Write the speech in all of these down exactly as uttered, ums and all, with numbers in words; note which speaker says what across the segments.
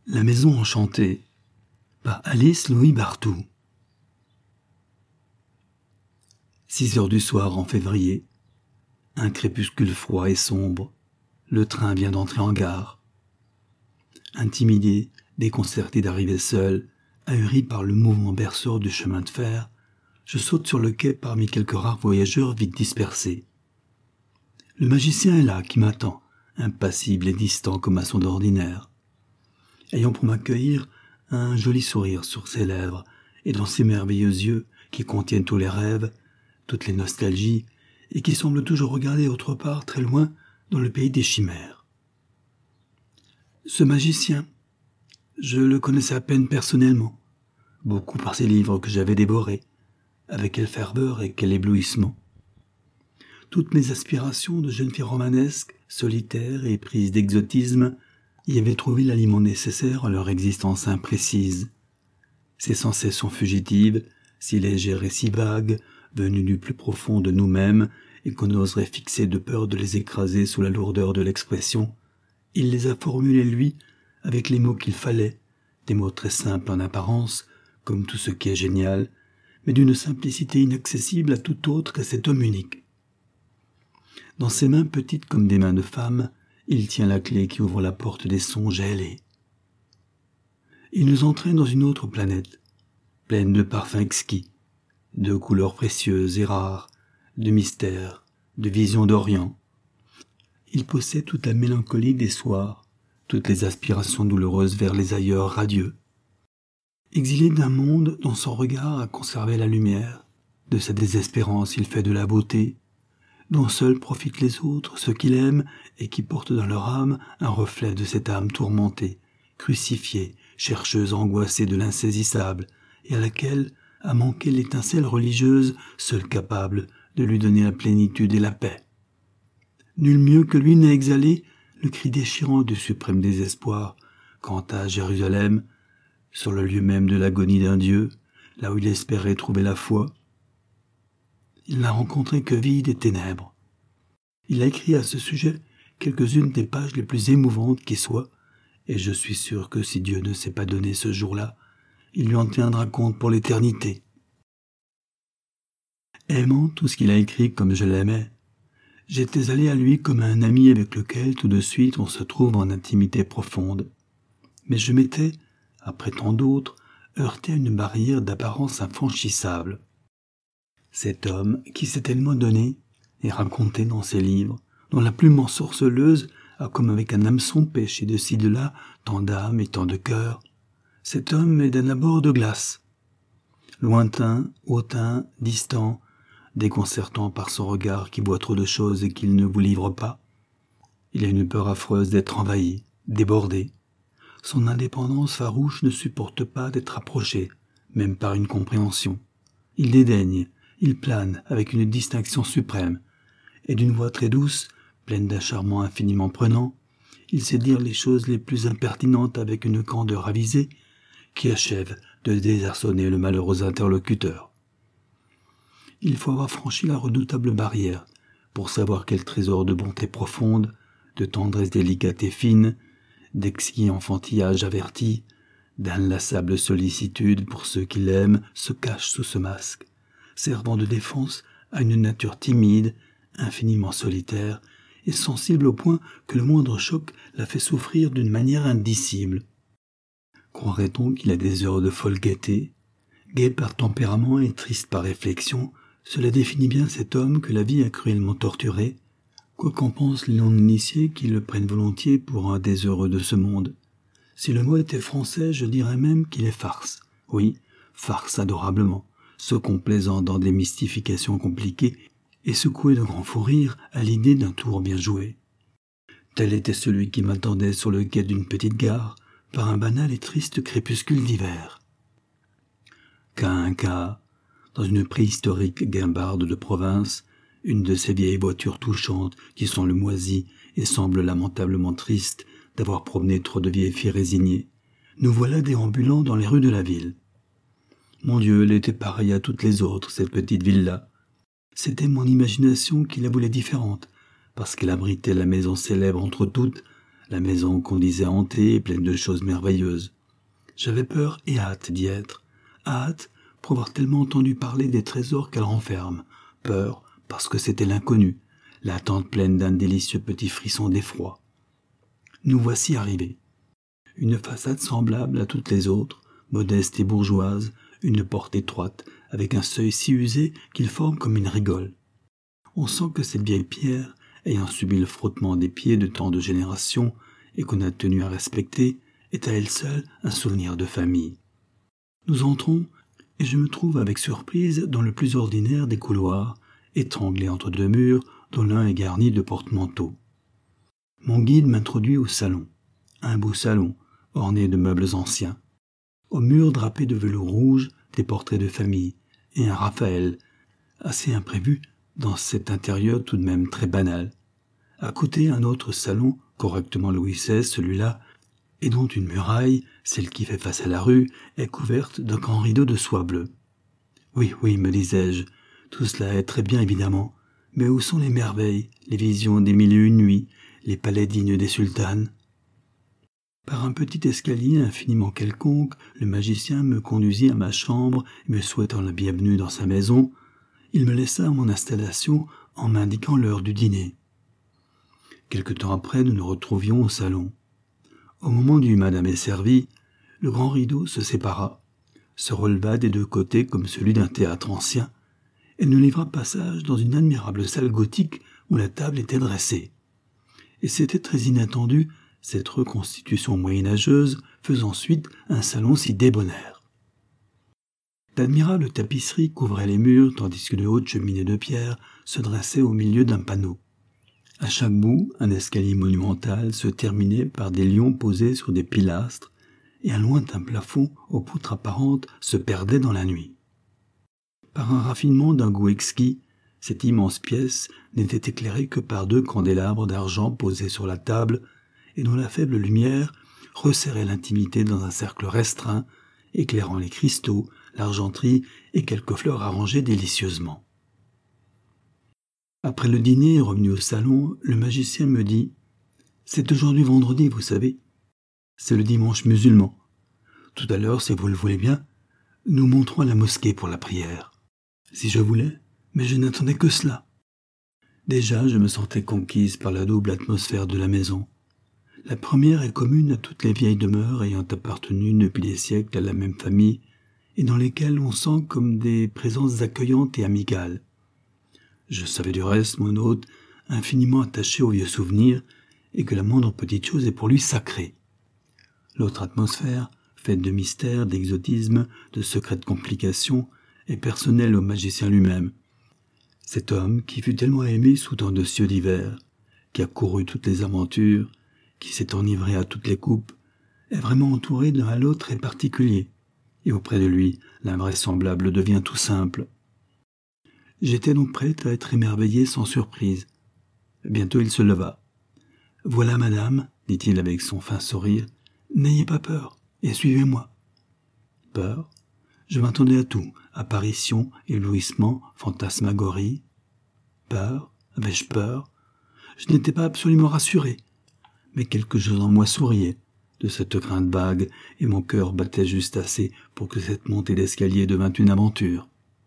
Speaker 1: La maison enchantée par Alice Louis Barthou. Six heures du soir en février. Un crépuscule froid et sombre. Le train vient d'entrer en gare. Intimidé, déconcerté d'arriver seul, ahuri par le mouvement berceur du chemin de fer, je saute sur le quai parmi quelques rares voyageurs vite dispersés. Le magicien est là qui m'attend, impassible et distant comme à son ordinaire. Ayant pour m'accueillir un joli sourire sur ses lèvres et dans ses merveilleux yeux qui contiennent tous les rêves, toutes les nostalgies et qui semblent toujours regarder autre part très loin dans le pays des chimères. Ce magicien, je le connaissais à peine personnellement, beaucoup par ses livres que j'avais dévorés, avec quelle ferveur et quel éblouissement. Toutes mes aspirations de jeune fille romanesque, solitaire et prise d'exotisme, y avaient trouvé l'aliment nécessaire à leur existence imprécise. Ces sensations fugitives, si légères et si vagues, venues du plus profond de nous-mêmes et qu'on oserait fixer de peur de les écraser sous la lourdeur de l'expression, il les a formulées, lui, avec les mots qu'il fallait, des mots très simples en apparence, comme tout ce qui est génial, mais d'une simplicité inaccessible à tout autre qu'à cet homme unique. Dans ses mains petites comme des mains de femme, il tient la clé qui ouvre la porte des songes ailés. Il nous entraîne dans une autre planète, pleine de parfums exquis, de couleurs précieuses et rares, de mystères, de visions d'Orient. Il possède toute la mélancolie des soirs, toutes les aspirations douloureuses vers les ailleurs radieux. Exilé d'un monde dont son regard a conservé la lumière, de sa désespérance il fait de la beauté, dont seuls profitent les autres, ceux qu'il aime, et qui portent dans leur âme un reflet de cette âme tourmentée, crucifiée, chercheuse angoissée de l'insaisissable, et à laquelle a manqué l'étincelle religieuse, seule capable de lui donner la plénitude et la paix. Nul mieux que lui n'a exhalé le cri déchirant du suprême désespoir, quant à Jérusalem, sur le lieu même de l'agonie d'un Dieu, là où il espérait trouver la foi. Il n'a rencontré que vide et ténèbres. Il a écrit à ce sujet quelques-unes des pages les plus émouvantes qui soient, et je suis sûr que si Dieu ne s'est pas donné ce jour-là, il lui en tiendra compte pour l'éternité. Aimant tout ce qu'il a écrit comme je l'aimais, j'étais allé à lui comme un ami avec lequel tout de suite on se trouve en intimité profonde. Mais je m'étais, après tant d'autres, heurté à une barrière d'apparence infranchissable. Cet homme qui s'est tellement donné et raconté dans ses livres, dont la plume ensorceleuse a comme avec un hameçon pêché de ci de là tant d'âme et tant de cœur, cet homme est d'un abord de glace. Lointain, hautain, distant, déconcertant par son regard qui voit trop de choses et qu'il ne vous livre pas. Il a une peur affreuse d'être envahi, débordé. Son indépendance farouche ne supporte pas d'être approché, même par une compréhension. Il dédaigne, il plane avec une distinction suprême, et d'une voix très douce, pleine d'un charmant infiniment prenant, il sait dire les choses les plus impertinentes avec une candeur avisée, qui achève de désarçonner le malheureux interlocuteur. Il faut avoir franchi la redoutable barrière pour savoir quel trésor de bonté profonde, de tendresse délicate et fine, d'exquis enfantillage averti, d'inlassable sollicitude pour ceux qui l'aiment se cache sous ce masque, servant de défense à une nature timide, infiniment solitaire et sensible au point que le moindre choc la fait souffrir d'une manière indicible. Croirait-on qu'il a des heures de folle gaieté, gai par tempérament et triste par réflexion? Cela définit bien cet homme que la vie a cruellement torturé, quoi qu'en pensent les non-initiés qui le prennent volontiers pour un des heureux de ce monde. Si le mot était français, je dirais même qu'il est farce. Oui, farce adorablement, se complaisant dans des mystifications compliquées et secoué de grands fous rires à l'idée d'un tour bien joué. Tel était celui qui m'attendait sur le quai d'une petite gare, par un banal et triste crépuscule d'hiver. Qu'à un cas, dans une préhistorique guimbarde de province, une de ces vieilles voitures touchantes qui sont le moisi et semblent lamentablement tristes d'avoir promené trop de vieilles filles résignées, nous voilà déambulant dans les rues de la ville. Mon Dieu, elle était pareille à toutes les autres, cette petite ville-là. C'était mon imagination qui la voulait différente, parce qu'elle abritait la maison célèbre entre toutes, la maison qu'on disait hantée et pleine de choses merveilleuses. J'avais peur et hâte d'y être, hâte pour avoir tellement entendu parler des trésors qu'elle renferme, peur parce que c'était l'inconnu, l'attente pleine d'un délicieux petit frisson d'effroi. Nous voici arrivés. Une façade semblable à toutes les autres, modeste et bourgeoise, une porte étroite, avec un seuil si usé qu'il forme comme une rigole. On sent que cette vieille pierre, ayant subi le frottement des pieds de tant de générations et qu'on a tenu à respecter, est à elle seule un souvenir de famille. Nous entrons, et je me trouve avec surprise dans le plus ordinaire des couloirs, étranglé entre deux murs dont l'un est garni de porte-manteaux. Mon guide m'introduit au salon, un beau salon, orné de meubles anciens. Au mur drapé de velours rouge, des portraits de famille, et un Raphaël, assez imprévu dans cet intérieur tout de même très banal. À côté, un autre salon, correctement Louis seize, celui-là, et dont une muraille, celle qui fait face à la rue, est couverte d'un grand rideau de soie bleue. Oui, oui, me disais-je, tout cela est très bien évidemment, mais où sont les merveilles, les visions des mille et une nuits, les palais dignes des sultanes? Par un petit escalier infiniment quelconque, le magicien me conduisit à ma chambre et me souhaitant la bienvenue dans sa maison, il me laissa à mon installation en m'indiquant l'heure du dîner. Quelque temps après, nous nous retrouvions au salon. Au moment où madame est servie, le grand rideau se sépara, se releva des deux côtés comme celui d'un théâtre ancien, et nous livra passage dans une admirable salle gothique où la table était dressée. Et c'était très inattendu, cette reconstitution moyenâgeuse faisant suite à un salon si débonnaire. D'admirables tapisseries couvraient les murs, tandis qu'une haute cheminée de pierre se dressait au milieu d'un panneau. À chaque bout, un escalier monumental se terminait par des lions posés sur des pilastres, et un lointain plafond aux poutres apparentes se perdait dans la nuit. Par un raffinement d'un goût exquis, cette immense pièce n'était éclairée que par deux candélabres d'argent posés sur la table, et dont la faible lumière resserrait l'intimité dans un cercle restreint, éclairant les cristaux, l'argenterie et quelques fleurs arrangées délicieusement. Après le dîner, revenu au salon, le magicien me dit « C'est aujourd'hui vendredi, vous savez. C'est le dimanche musulman. Tout à l'heure, si vous le voulez bien, nous monterons à la mosquée pour la prière. » Si je voulais, mais je n'attendais que cela. Déjà, je me sentais conquise par la double atmosphère de la maison. La première est commune à toutes les vieilles demeures ayant appartenu depuis des siècles à la même famille et dans lesquelles on sent comme des présences accueillantes et amicales. Je savais du reste, mon hôte, infiniment attaché aux vieux souvenirs et que la moindre petite chose est pour lui sacrée. L'autre atmosphère, faite de mystères, d'exotisme, de secrètes complications, est personnelle au magicien lui-même. Cet homme qui fut tellement aimé sous tant de cieux divers, qui a couru toutes les aventures, qui s'est enivré à toutes les coupes, est vraiment entouré d'un halo très particulier, et auprès de lui, l'invraisemblable devient tout simple. J'étais donc prête à être émerveillée sans surprise. Bientôt il se leva. « Voilà, madame, dit-il avec son fin sourire, n'ayez pas peur, et suivez-moi. » Peur? Je m'attendais à tout, apparition, éblouissement, fantasmagorie. Peur? Avais-je peur? Je n'étais pas absolument rassuré. Mais quelque chose en moi souriait de cette crainte vague, et mon cœur battait juste assez pour que cette montée d'escalier devînt une aventure.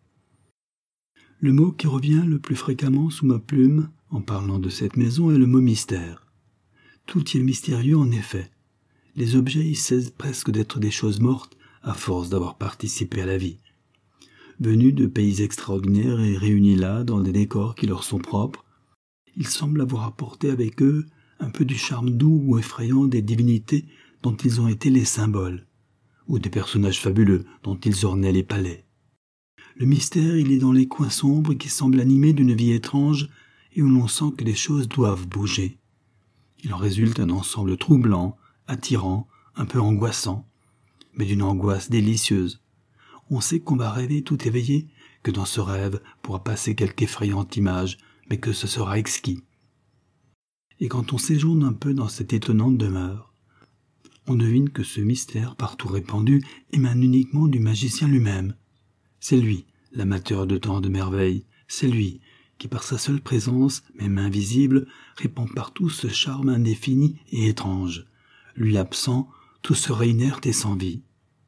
Speaker 1: Le mot qui revient le plus fréquemment sous ma plume, en parlant de cette maison, est le mot mystère. Tout y est mystérieux en effet. Les objets y cessent presque d'être des choses mortes, à force d'avoir participé à la vie. Venus de pays extraordinaires et réunis là dans des décors qui leur sont propres, ils semblent avoir apporté avec eux un peu du charme doux ou effrayant des divinités dont ils ont été les symboles, ou des personnages fabuleux dont ils ornaient les palais. Le mystère, il est dans les coins sombres qui semblent animés d'une vie étrange et où l'on sent que les choses doivent bouger. Il en résulte un ensemble troublant, attirant, un peu angoissant, mais d'une angoisse délicieuse. On sait qu'on va rêver tout éveillé, que dans ce rêve pourra passer quelque effrayante image, mais que ce sera exquis. Et quand on séjourne un peu dans cette étonnante demeure, on devine que ce mystère partout répandu émane uniquement du magicien lui-même. C'est lui, l'amateur de tant de merveilles, c'est lui qui par sa seule présence, même invisible, répand partout ce charme indéfini et étrange. Lui absent, tout serait inerte et sans vie.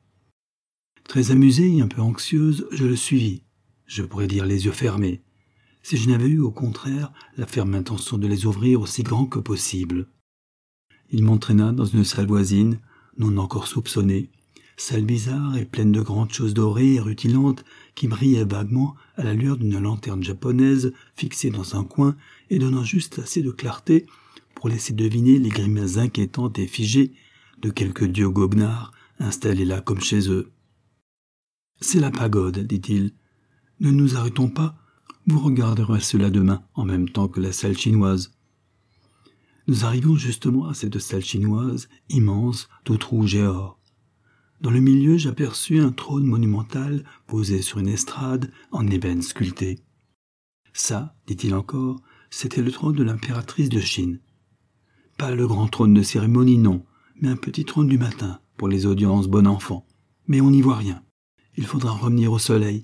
Speaker 1: Très amusée et un peu anxieuse, je le suivis. Je pourrais dire les yeux fermés, si je n'avais eu au contraire la ferme intention de les ouvrir aussi grands que possible. Il m'entraîna dans une salle voisine, non encore soupçonnée, salle bizarre et pleine de grandes choses dorées et rutilantes qui brillaient vaguement à la lueur d'une lanterne japonaise fixée dans un coin et donnant juste assez de clarté pour laisser deviner les grimaces inquiétantes et figées de quelques dieux goguenards installés là comme chez eux. « C'est la pagode, dit-il. Ne nous arrêtons pas, vous regarderez cela demain en même temps que la salle chinoise. » Nous arrivions justement à cette salle chinoise, immense, toute rouge et or. Dans le milieu, j'aperçus un trône monumental posé sur une estrade en ébène sculpté. Ça, dit-il encore, c'était le trône de l'impératrice de Chine. Pas le grand trône de cérémonie, non, mais un petit trône du matin, pour les audiences bon enfant. Mais on n'y voit rien. Il faudra revenir au soleil.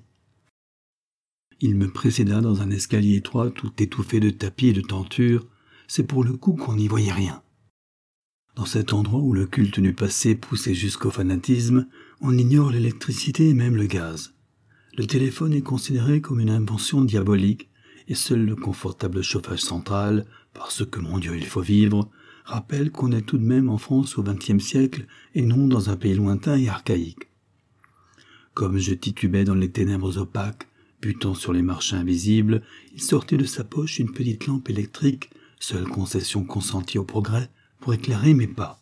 Speaker 1: Il me précéda dans un escalier étroit, tout étouffé de tapis et de tentures. C'est pour le coup qu'on n'y voyait rien. Dans cet endroit où le culte du passé poussait jusqu'au fanatisme, on ignore l'électricité et même le gaz. Le téléphone est considéré comme une invention diabolique, et seul le confortable chauffage central, parce que, mon Dieu, il faut vivre, rappelle qu'on est tout de même en France au vingtième siècle et non dans un pays lointain et archaïque. Comme je titubais dans les ténèbres opaques, butant sur les marches invisibles, il sortait de sa poche une petite lampe électrique, seule concession consentie au progrès, pour éclairer mes pas.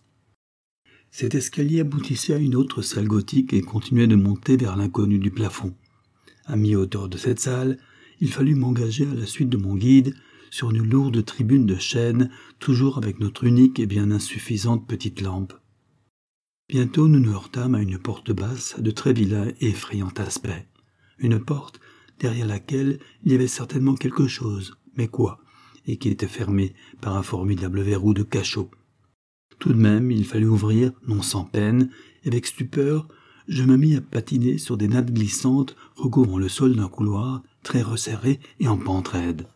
Speaker 1: Cet escalier aboutissait à une autre salle gothique et continuait de monter vers l'inconnu du plafond. À mi-hauteur de cette salle, il fallut m'engager à la suite de mon guide sur une lourde tribune de chêne, toujours avec notre unique et bien insuffisante petite lampe. Bientôt nous nous heurtâmes à une porte basse de très vilain et effrayant aspect. Une porte derrière laquelle il y avait certainement quelque chose, mais quoi, et qui était fermée par un formidable verrou de cachot. Tout de même, il fallut ouvrir, non sans peine, et avec stupeur, je me mis à patiner sur des nattes glissantes recouvrant le sol d'un couloir très resserré et en pente raide.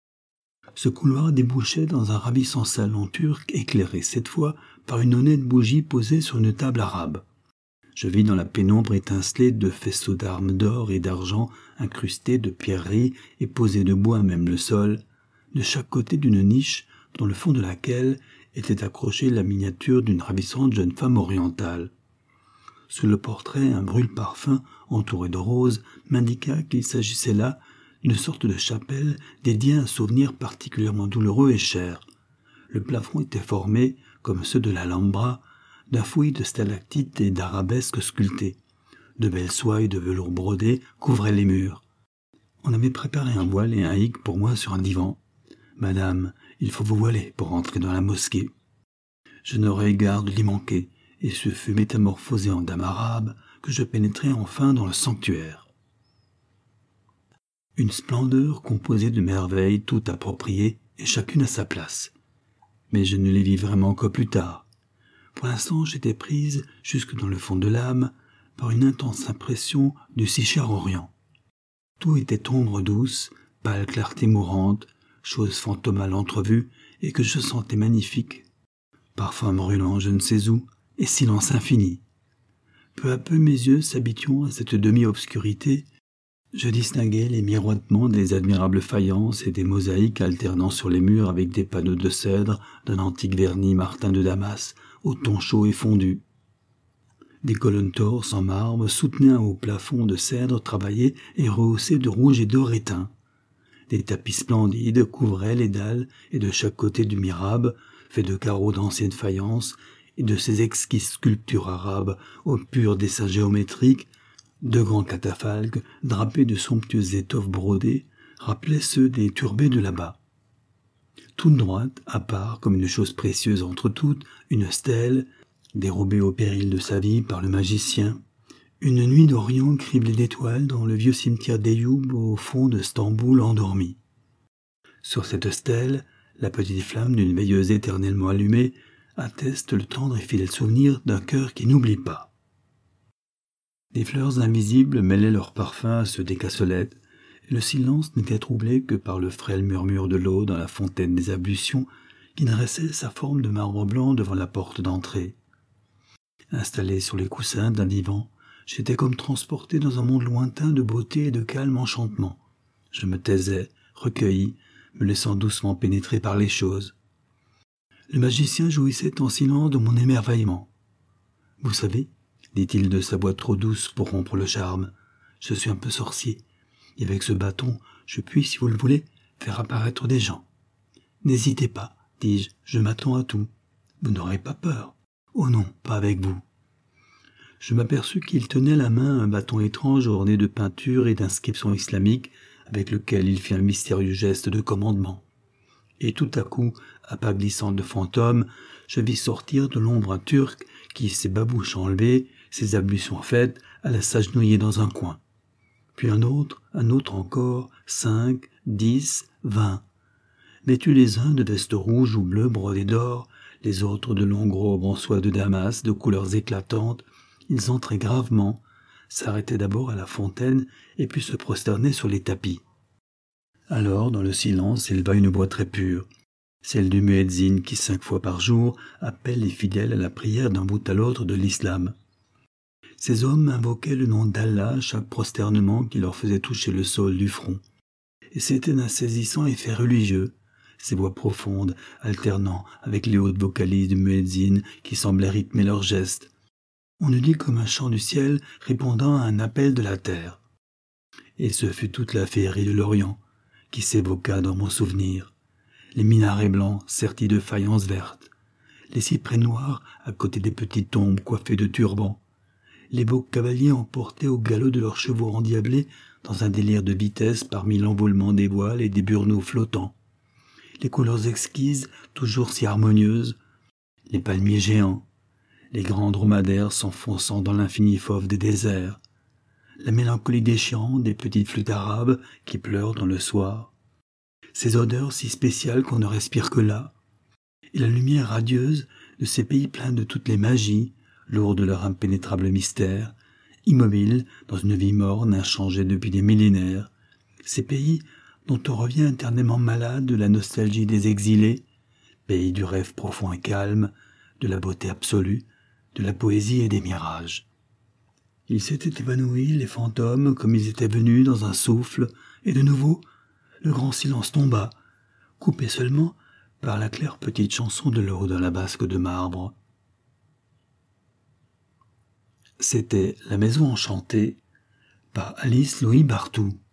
Speaker 1: Ce couloir débouchait dans un ravissant salon turc éclairé cette fois par une honnête bougie posée sur une table arabe. Je vis dans la pénombre étinceler de faisceaux d'armes d'or et d'argent incrustés de pierreries et posés debout à même le sol, de chaque côté d'une niche dans le fond de laquelle était accrochée la miniature d'une ravissante jeune femme orientale. Sous le portrait, un brûle-parfum entouré de roses m'indiqua qu'il s'agissait là d'une sorte de chapelle dédiée à un souvenir particulièrement douloureux et cher. Le plafond était formé, comme ceux de l'Alhambra, d'un fouillis de stalactites et d'arabesques sculptées. De belles soies de velours brodé couvraient les murs. On avait préparé un voile et un hic pour moi sur un divan. « Madame, il faut vous voiler pour entrer dans la mosquée. » Je n'aurais garde d'y manquer, et ce fut métamorphosé en dame arabe que je pénétrai enfin dans le sanctuaire. Une splendeur composée de merveilles toutes appropriées et chacune à sa place. Mais je ne les vis vraiment que plus tard. Pour l'instant, j'étais prise, jusque dans le fond de l'âme, par une intense impression du si cher Orient. Tout était ombre douce, pâle clarté mourante, chose fantomale entrevue et que je sentais magnifique. Parfum brûlant je ne sais où, et silence infini. Peu à peu mes yeux s'habituant à cette demi-obscurité, je distinguais les miroitements des admirables faïences et des mosaïques alternant sur les murs avec des panneaux de cèdre d'un antique vernis Martin de Damas au ton chaud et fondu. Des colonnes torses en marbre soutenaient un haut plafond de cèdre travaillé et rehaussé de rouge et d'or éteint. Des tapis splendides couvraient les dalles et de chaque côté du mirabe, fait de carreaux d'anciennes faïences et de ces exquises sculptures arabes au pur dessin géométrique, deux grands catafalques drapés de somptueuses étoffes brodées rappelaient ceux des turbés de là-bas. Toute droite, à part comme une chose précieuse entre toutes, une stèle, dérobée au péril de sa vie par le magicien, une nuit d'Orient criblée d'étoiles dans le vieux cimetière d'Eyoub au fond de Stamboul endormi. Sur cette stèle, la petite flamme d'une veilleuse éternellement allumée atteste le tendre et fidèle souvenir d'un cœur qui n'oublie pas. Des fleurs invisibles mêlaient leur parfum à ceux des cassolettes, Le silence n'était troublé que par le frêle murmure de l'eau dans la fontaine des ablutions qui dressait sa forme de marbre blanc devant la porte d'entrée. Installé sur les coussins d'un divan, j'étais comme transporté dans un monde lointain de beauté et de calme enchantement. Je me taisais, recueilli, me laissant doucement pénétrer par les choses. Le magicien jouissait en silence de mon émerveillement. « Vous savez, dit-il de sa voix trop douce pour rompre le charme, je suis un peu sorcier, et avec ce bâton, je puis, si vous le voulez, faire apparaître des gens. N'hésitez pas, dis-je, je m'attends à tout. Vous n'aurez pas peur. Oh non, pas avec vous. » Je m'aperçus qu'il tenait à la main un bâton étrange orné de peintures et d'inscriptions islamiques avec lequel il fit un mystérieux geste de commandement. Et tout à coup, à pas glissant de fantôme, je vis sortir de l'ombre un Turc qui, ses babouches enlevées, ses ablutions faites, alla s'agenouiller dans un coin. Puis un autre, un autre encore, cinq, dix, vingt. Vêtus les uns de vestes rouges ou bleues brodées d'or, les autres de longues robes en soie de Damas de couleurs éclatantes, ils entraient gravement, s'arrêtaient d'abord à la fontaine et puis se prosternaient sur les tapis. Alors, dans le silence, s'éleva une voix très pure, celle du muezzin qui, cinq fois par jour, appelle les fidèles à la prière d'un bout à l'autre de l'islam. Ces hommes invoquaient le nom d'Allah à chaque prosternement qui leur faisait toucher le sol du front. Et c'était d'un saisissant effet religieux, ces voix profondes, alternant avec les hautes vocalises du muezzin qui semblaient rythmer leurs gestes. On eût dit comme un chant du ciel répondant à un appel de la terre. Et ce fut toute la féerie de l'Orient qui s'évoqua dans mon souvenir. Les minarets blancs sertis de faïences vertes, les cyprès noirs à côté des petites tombes coiffées de turbans, les beaux cavaliers emportés au galop de leurs chevaux endiablés dans un délire de vitesse parmi l'envolement des voiles et des burnous flottants, les couleurs exquises toujours si harmonieuses, les palmiers géants, les grands dromadaires s'enfonçant dans l'infini fauve des déserts, la mélancolie déchirante des petites flûtes arabes qui pleurent dans le soir, ces odeurs si spéciales qu'on ne respire que là, et la lumière radieuse de ces pays pleins de toutes les magies, lourds de leur impénétrable mystère, immobiles dans une vie morne inchangée depuis des millénaires, ces pays dont on revient éternellement malade de la nostalgie des exilés, pays du rêve profond et calme, de la beauté absolue, de la poésie et des mirages. Ils s'étaient évanouis, les fantômes, comme ils étaient venus dans un souffle, et de nouveau, le grand silence tomba, coupé seulement par la claire petite chanson de l'eau dans la basque de marbre. C'était La Maison Enchantée par Alice Louis Barthou.